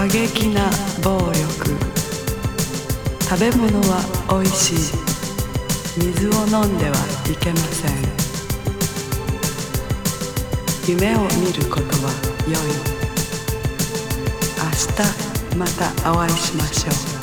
過激な暴力。食べ物はおいしい。水を飲んではいけません。夢を見ることは良い。明日またお会いしましょう。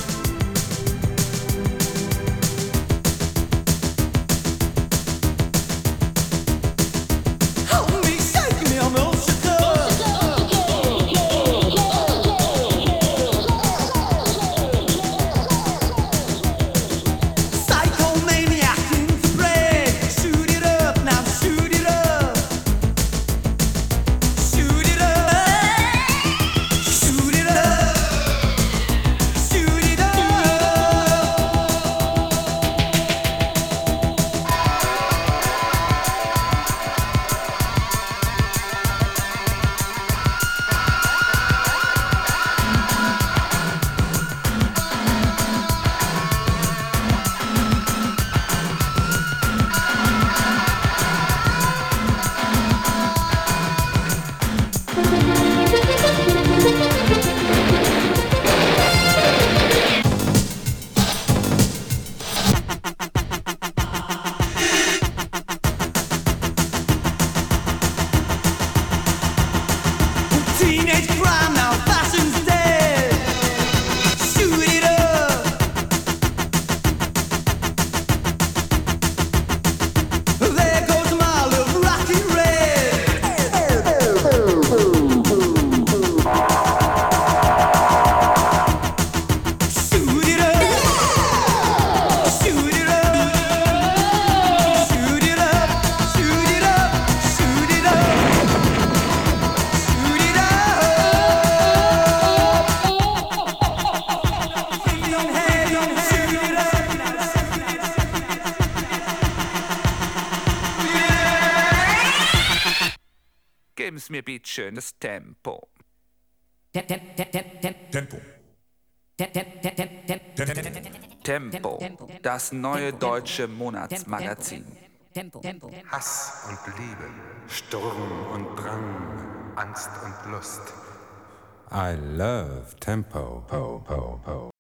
Geben's mir bitte schönes Tempo. Tempo. Tempo, das neue deutsche Monatsmagazin. Hass und Liebe, Sturm und Drang, Angst und Lust. I love tempo.